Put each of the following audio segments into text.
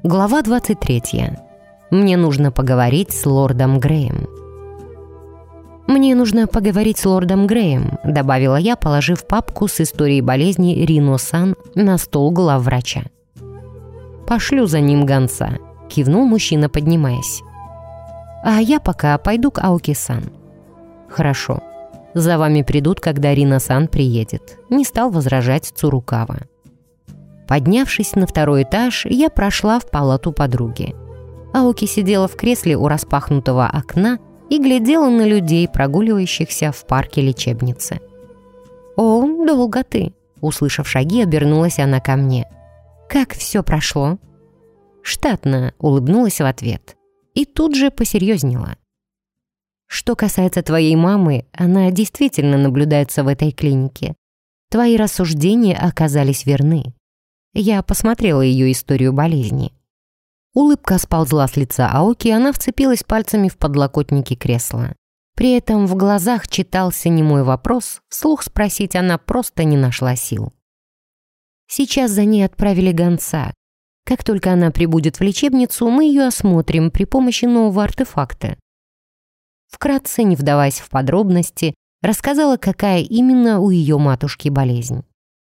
Глава 23. Мне нужно поговорить с лордом Греем. «Мне нужно поговорить с лордом Греем», — добавила я, положив папку с историей болезни Рино-сан на стол главврача. «Пошлю за ним гонца», — кивнул мужчина, поднимаясь. «А я пока пойду к Аоки-сан». «Хорошо. За вами придут, когда Рино-сан приедет», — не стал возражать Цурукава. Поднявшись на второй этаж, я прошла в палату подруги. Аоки сидела в кресле у распахнутого окна и глядела на людей, прогуливающихся в парке лечебницы. «О, долго ты!» Услышав шаги, обернулась она ко мне. «Как все прошло?» «Штатно», — улыбнулась в ответ. И тут же посерьезнела. «Что касается твоей мамы, она действительно наблюдается в этой клинике. Твои рассуждения оказались верны. Я посмотрела ее историю болезни». Улыбка сползла с лица Аоки, и она вцепилась пальцами в подлокотники кресла. При этом в глазах читался немой вопрос, вслух спросить она просто не нашла сил. «Сейчас за ней отправили гонца. Как только она прибудет в лечебницу, мы ее осмотрим при помощи нового артефакта». Вкратце, не вдаваясь в подробности, рассказала, какая именно у ее матушки болезнь.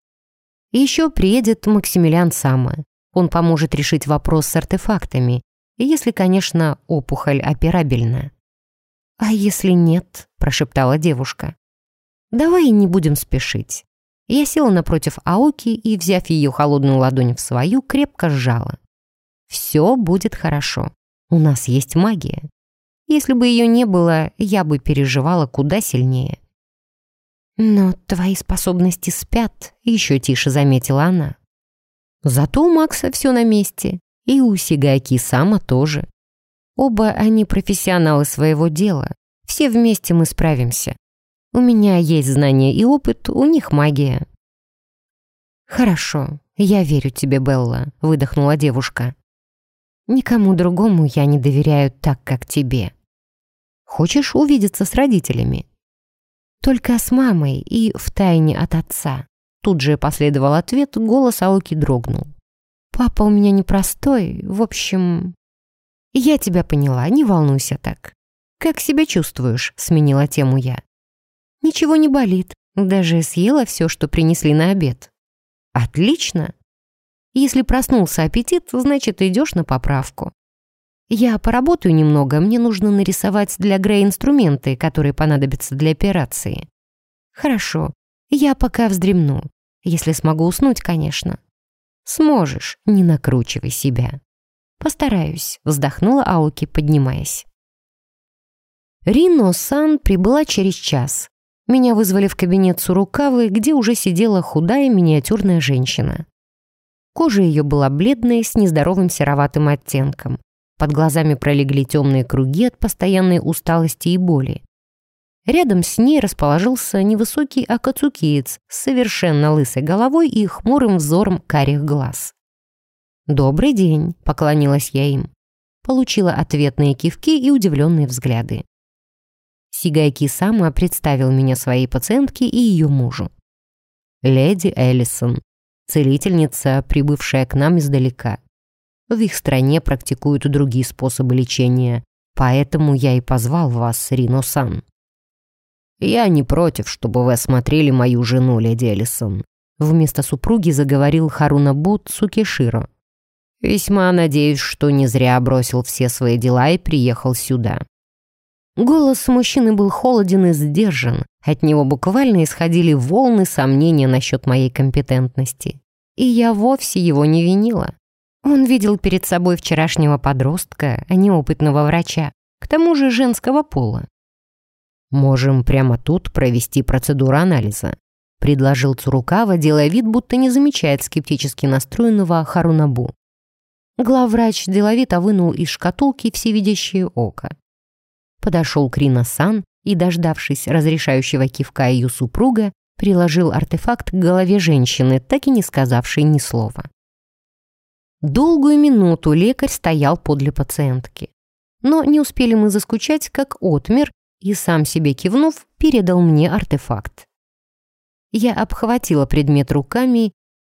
Еще приедет Максимилиан Сама. Он поможет решить вопрос с артефактами, если, конечно, опухоль операбельна. «А если нет?» – прошептала девушка. «Давай не будем спешить». Я села напротив Аоки и, взяв ее холодную ладонь в свою, крепко сжала. «Все будет хорошо. У нас есть магия. Если бы ее не было, я бы переживала куда сильнее». «Но твои способности спят», — еще тише заметила она. «Зато у Макса все на месте, и у Сигаки-сама тоже. Оба они профессионалы своего дела, все вместе мы справимся. У меня есть знания и опыт, у них магия». «Хорошо, я верю тебе, Белла», — выдохнула девушка. «Никому другому я не доверяю так, как тебе. Хочешь увидеться с родителями?» «Только с мамой и втайне от отца». Тут же последовал ответ, голос Аоки дрогнул. «Папа у меня непростой, в общем...» «Я тебя поняла, не волнуйся так. Как себя чувствуешь?» — сменила тему я. «Ничего не болит, даже съела все, что принесли на обед». «Отлично! Если проснулся аппетит, значит, идешь на поправку. Я поработаю немного, мне нужно нарисовать для Грея инструменты, которые понадобятся для операции». «Хорошо, я пока вздремну, если смогу уснуть, конечно». «Сможешь, не накручивай себя». «Постараюсь», — вздохнула Аоки, поднимаясь. Рино-сан прибыла через час. Меня вызвали в кабинет Цурукавы, где уже сидела худая миниатюрная женщина. Кожа ее была бледной, с нездоровым сероватым оттенком. Под глазами пролегли темные круги от постоянной усталости и боли. Рядом с ней расположился невысокий акацукиец с совершенно лысой головой и хмурым взором карих глаз. «Добрый день», — поклонилась я им. Получила ответные кивки и удивленные взгляды. Сигаки-сама представил меня своей пациентке и ее мужу. «Леди Эллисон, целительница, прибывшая к нам издалека. В их стране практикуют другие способы лечения, поэтому я и позвал вас, Рино-сан». «Я не против, чтобы вы осмотрели мою жену, леди Эллисон», вместо супруги заговорил Харунабу Цукиширо. «Весьма надеюсь, что не зря бросил все свои дела и приехал сюда». Голос мужчины был холоден и сдержан, от него буквально исходили волны сомнения насчет моей компетентности. И я вовсе его не винила. Он видел перед собой вчерашнего подростка, а не опытного врача, к тому же женского пола. «Можем прямо тут провести процедуру анализа», — предложил Цурукава, делая вид, будто не замечает скептически настроенного Харунабу. Главврач деловито вынул из шкатулки всевидящее око. Подошел к Рино-сан и, дождавшись разрешающего кивка ее супруга, приложил артефакт к голове женщины, так и не сказавшей ни слова. Долгую минуту лекарь стоял подле пациентки. Но не успели мы заскучать, как отмер и, сам себе кивнув, передал мне артефакт. Я обхватила предмет руками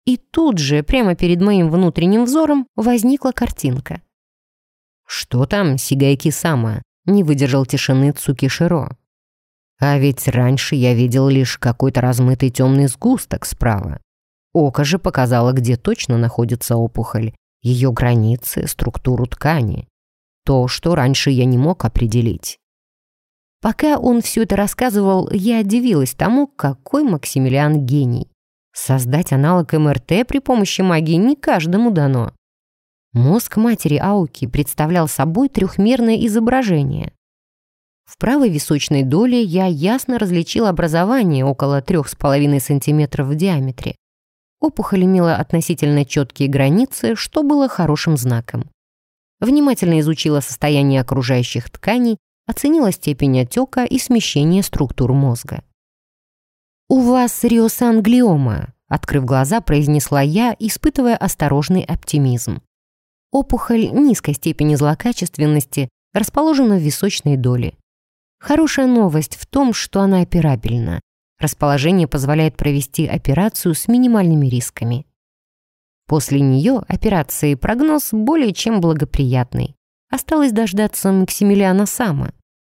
И тут же, прямо перед моим внутренним взором, возникла картинка. «Что там, Сигаеки-сама?» — не выдержал тишины Цукиширо. «А ведь раньше я видел лишь какой-то размытый темный сгусток справа. Око же показало, где точно находится опухоль, ее границы, структуру ткани. То, что раньше я не мог определить». Пока он все это рассказывал, я удивилась тому, какой Максимилиан гений. Создать аналог МРТ при помощи магии не каждому дано. Мозг матери Аоки представлял собой трехмерное изображение. В правой височной доле я ясно различила образование около 3,5 см в диаметре. Опухоль имела относительно четкие границы, что было хорошим знаком. Внимательно изучила состояние окружающих тканей, оценила степень отека и смещение структур мозга. «У вас риосанглиома», — открыв глаза, произнесла я, испытывая осторожный оптимизм. Опухоль низкой степени злокачественности расположена в височной доле. Хорошая новость в том, что она операбельна. Расположение позволяет провести операцию с минимальными рисками. После нее операции прогноз более чем благоприятный. Осталось дождаться Максимилиана Сама.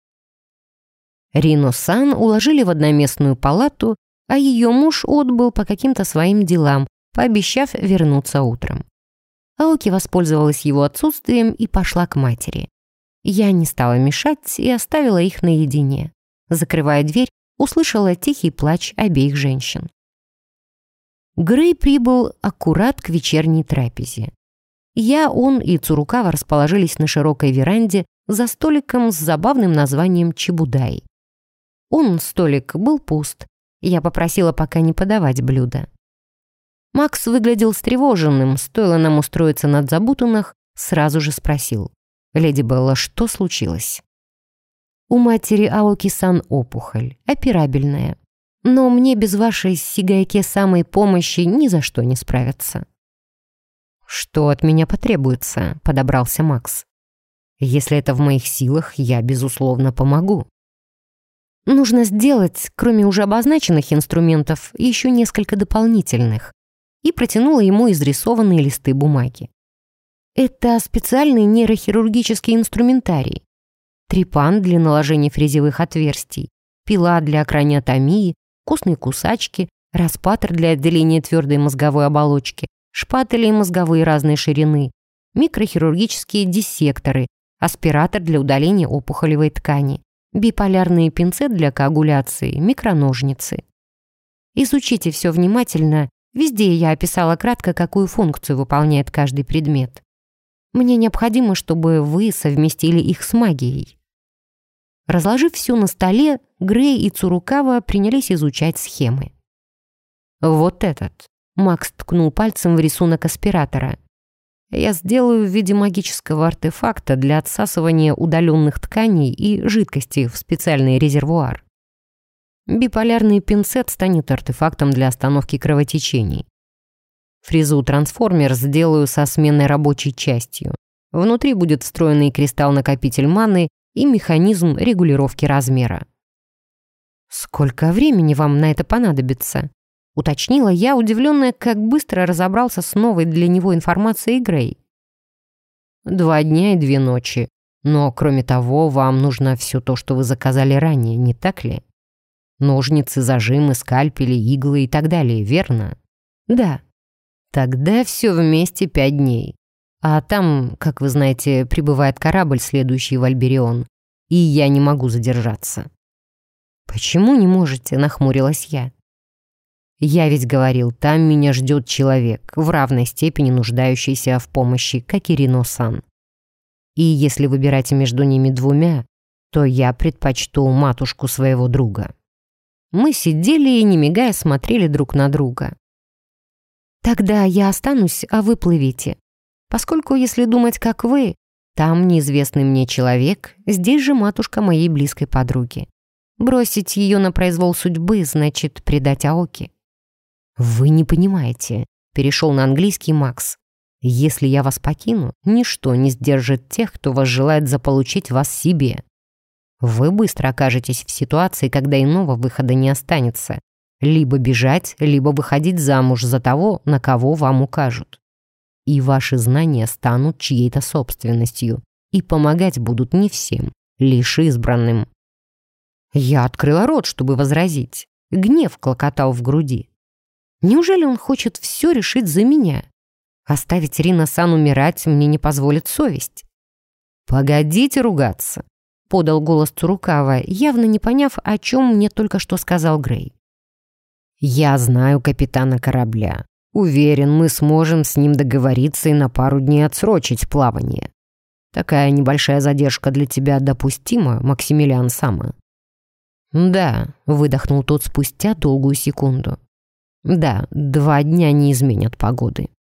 Рино-сан уложили в одноместную палату, а ее муж отбыл по каким-то своим делам, пообещав вернуться утром. Аоки воспользовалась его отсутствием и пошла к матери. Я не стала мешать и оставила их наедине. Закрывая дверь, услышала тихий плач обеих женщин. Грей прибыл аккурат к вечерней трапезе. Я, он и Цурукава расположились на широкой веранде за столиком с забавным названием «Чебудай». Столик был пуст. Я попросила пока не подавать блюда. Макс выглядел встревоженным, стоило нам устроиться на дзабутунах, сразу же спросил: «Леди Белла, что случилось?» «У матери Аоки-сан опухоль, операбельная. Но мне без вашей Сигаеки-самой помощи ни за что не справиться». «Что от меня потребуется?» — подобрался Макс. «Если это в моих силах, я, безусловно, помогу». «Нужно сделать, кроме уже обозначенных инструментов, еще несколько дополнительных», и протянула ему изрисованные листы бумаги. «Это специальный нейрохирургический инструментарий. Трепан для наложения фрезевых отверстий, пила для краниотомии, костные кусачки, распатер для отделения твердой мозговой оболочки, шпатели мозговые разной ширины, микрохирургические диссекторы, аспиратор для удаления опухолевой ткани, биполярный пинцет для коагуляции, микроножницы. Изучите все внимательно, везде я описала кратко, какую функцию выполняет каждый предмет. Мне необходимо, чтобы вы совместили их с магией». Разложив все на столе, Грей и Цурукава принялись изучать схемы. «Вот этот», — Макс ткнул пальцем в рисунок аспиратора. «Я сделаю в виде магического артефакта для отсасывания удаленных тканей и жидкости в специальный резервуар. Биполярный пинцет станет артефактом для остановки кровотечений. Фрезу-трансформер сделаю со сменной рабочей частью. Внутри будет встроенный кристалл-накопитель маны и механизм регулировки размера». «Сколько времени вам на это понадобится?» — уточнила я, удивленная, как быстро разобрался с новой для него информацией Грей. 2 дня и 2 ночи. Но, кроме того, вам нужно все то, что вы заказали ранее, не так ли? Ножницы, зажимы, скальпели, иглы и так далее, верно?» «Да». «Тогда все вместе 5 дней. А там, как вы знаете, прибывает корабль, следующий в Альберион, и я не могу задержаться». «Почему не можете?» — нахмурилась я. «Я ведь говорил, там меня ждет человек, в равной степени нуждающийся в помощи, как и Рино-сан. И если выбирать между ними 2, то я предпочту матушку своего друга». Мы сидели и, не мигая, смотрели друг на друга. «Тогда я останусь, а вы плывите. Поскольку, если думать, как вы, там неизвестный мне человек, здесь же матушка моей близкой подруги. Бросить ее на произвол судьбы значит предать Аоки». «Вы не понимаете», — перешел на английский Макс. «Если я вас покину, ничто не сдержит тех, кто возжелает заполучить вас себе. Вы быстро окажетесь в ситуации, когда иного выхода не останется. Либо бежать, либо выходить замуж за того, на кого вам укажут. И ваши знания станут чьей-то собственностью, и помогать будут не всем, лишь избранным». Я открыла рот, чтобы возразить. Гнев клокотал в груди. Неужели он хочет все решить за меня? Оставить Рина-сан умирать мне не позволит совесть. «Погодите ругаться», — подал голос Цурукава, явно не поняв, о чем мне только что сказал Грей. «Я знаю капитана корабля. Уверен, мы сможем с ним договориться и на пару дней отсрочить плавание. Такая небольшая задержка для тебя допустима, Максимилиан Сама?» «Да», — выдохнул тот спустя долгую секунду. «Да, 2 дня не изменят погоды».